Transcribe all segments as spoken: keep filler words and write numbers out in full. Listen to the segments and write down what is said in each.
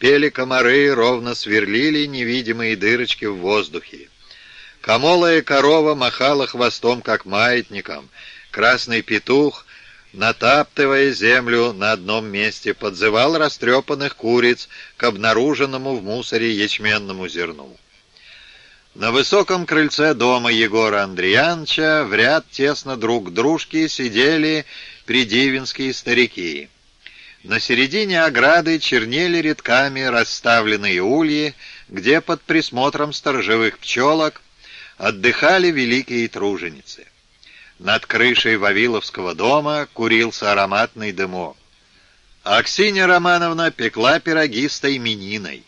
Пели комары, ровно сверлили невидимые дырочки в воздухе. Комолая корова махала хвостом, как маятником. Красный петух, натаптывая землю на одном месте, подзывал растрепанных куриц к обнаруженному в мусоре ячменному зерну. На высоком крыльце дома Егора Андреяновича в ряд тесно друг к дружке сидели придивинские старики. На середине ограды чернели рядками расставленные ульи, где под присмотром сторожевых пчелок отдыхали великие труженицы. Над крышей Вавиловского дома курился ароматный дымок. Аксинья Романовна пекла пироги с таймениной.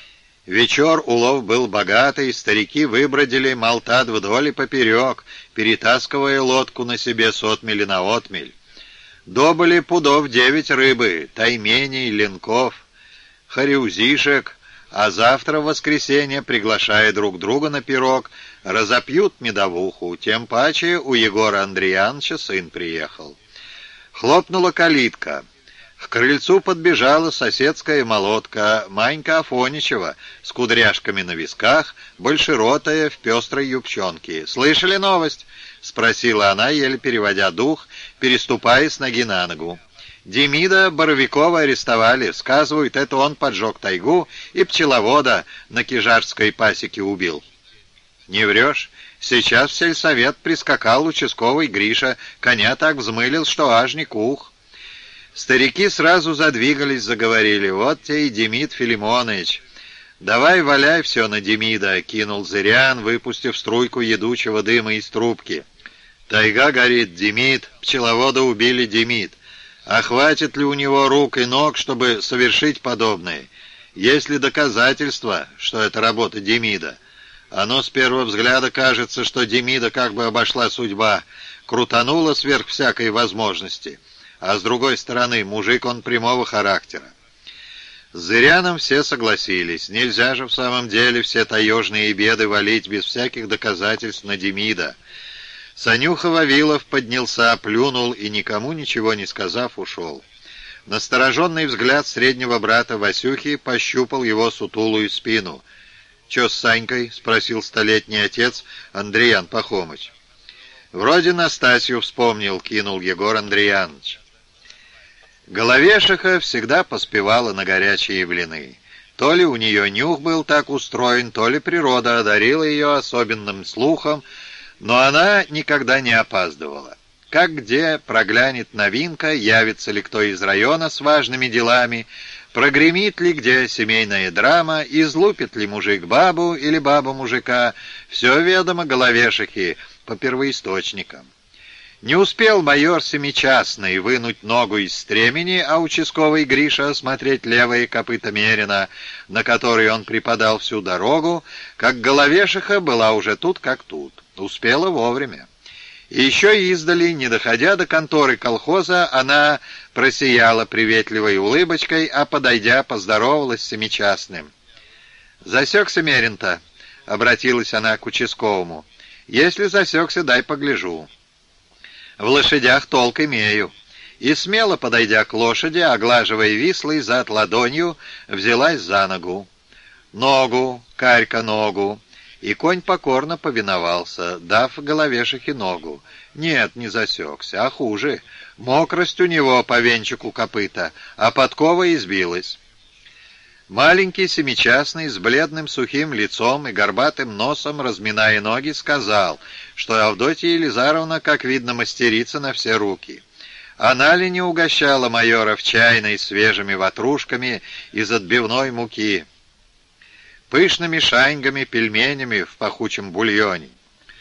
Вечер улов был богатый, старики выбродили Малтад вдоль и поперек, перетаскивая лодку на себе с отмели на отмель. Добыли пудов девять рыбы, тайменей, ленков, хариузишек, а завтра в воскресенье, приглашая друг друга на пирог, разопьют медовуху, тем паче у Егора Андреяновича сын приехал. Хлопнула калитка. К крыльцу подбежала соседская молотка Манька Афоничева с кудряшками на висках, большеротая в пестрой юбчонке. «Слышали новость?» — спросила она, еле переводя дух, переступая с ноги на ногу. «Демида Боровикова арестовали. Сказывают, это он поджег тайгу и пчеловода на Кижарской пасеке убил». «Не врешь? Сейчас в сельсовет прискакал участковый Гриша, коня так взмылил, что аж не кух». Старики сразу задвигались, заговорили. «Вот те и Демид Филимонович. Давай валяй все на Демида», — кинул Зырян, выпустив струйку едучего дыма из трубки. «Тайга горит, Демид, пчеловода убили, Демид. А хватит ли у него рук и ног, чтобы совершить подобное? Есть ли доказательства, что это работа Демида? Оно с первого взгляда кажется, что Демида как бы обошла судьба, крутанула сверх всякой возможности. А с другой стороны, мужик он прямого характера». С Зыряном все согласились. Нельзя же в самом деле все таежные беды валить без всяких доказательств на Демида. Санюха Вавилов поднялся, плюнул и, никому ничего не сказав, ушел. Настороженный взгляд среднего брата Васюхи пощупал его сутулую спину. «Че с Санькой?» — спросил столетний отец Андреян Пахомыч. «Вроде Настасью вспомнил», — кинул Егор Андреянович. Головешиха всегда поспевала на горячие блины. То ли у нее нюх был так устроен, то ли природа одарила ее особенным слухом, но она никогда не опаздывала. Как где проглянет новинка, явится ли кто из района с важными делами, прогремит ли где семейная драма, излупит ли мужик бабу или баба мужика, все ведомо Головешихе по первоисточникам. Не успел майор Семичастный вынуть ногу из стремени, а участковый Гриша осмотреть левое копыто мерина, на который он припадал всю дорогу, как Головешиха была уже тут как тут. Успела вовремя. И еще издали, не доходя до конторы колхоза, она просияла приветливой улыбочкой, а, подойдя, поздоровалась с Семичастным. «Засекся мерин-то?» — обратилась она к участковому. «Если засекся, дай погляжу. В лошадях толк имею». И смело, подойдя к лошади, оглаживая вислый зад ладонью, взялась за ногу. «Ногу, Карька, ногу!» И конь покорно повиновался, дав Головешихе ногу. Нет, не засекся, а хуже. Мокрость у него по венчику копыта, а подкова избилась. Маленький Семичастный с бледным сухим лицом и горбатым носом, разминая ноги, сказал, что Авдотья Елизаровна, как видно, мастерица на все руки. Она ли не угощала майора в чайной свежими ватрушками из отбивной муки, пышными шаньгами, пельменями в пахучем бульоне?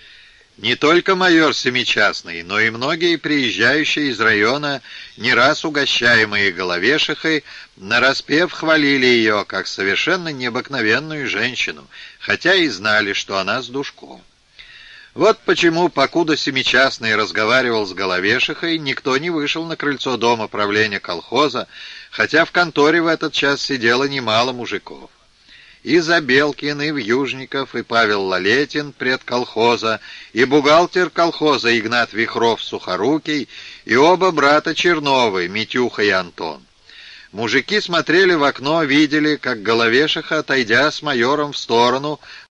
Не только майор Семичастный, но и многие приезжающие из района, не раз угощаемые Головешихой, нараспев хвалили ее как совершенно необыкновенную женщину, хотя и знали, что она с душком. Вот почему, покуда Семичастный разговаривал с Головешихой, никто не вышел на крыльцо дома правления колхоза, хотя в конторе в этот час сидело немало мужиков. И Забелкин, и Вьюжников, и Павел Лалетин, предколхоза, и бухгалтер колхоза Игнат Вихров-Сухорукий, и оба брата Черновы, Митюха и Антон. Мужики смотрели в окно, видели, как Головешиха, отойдя с майором в сторону,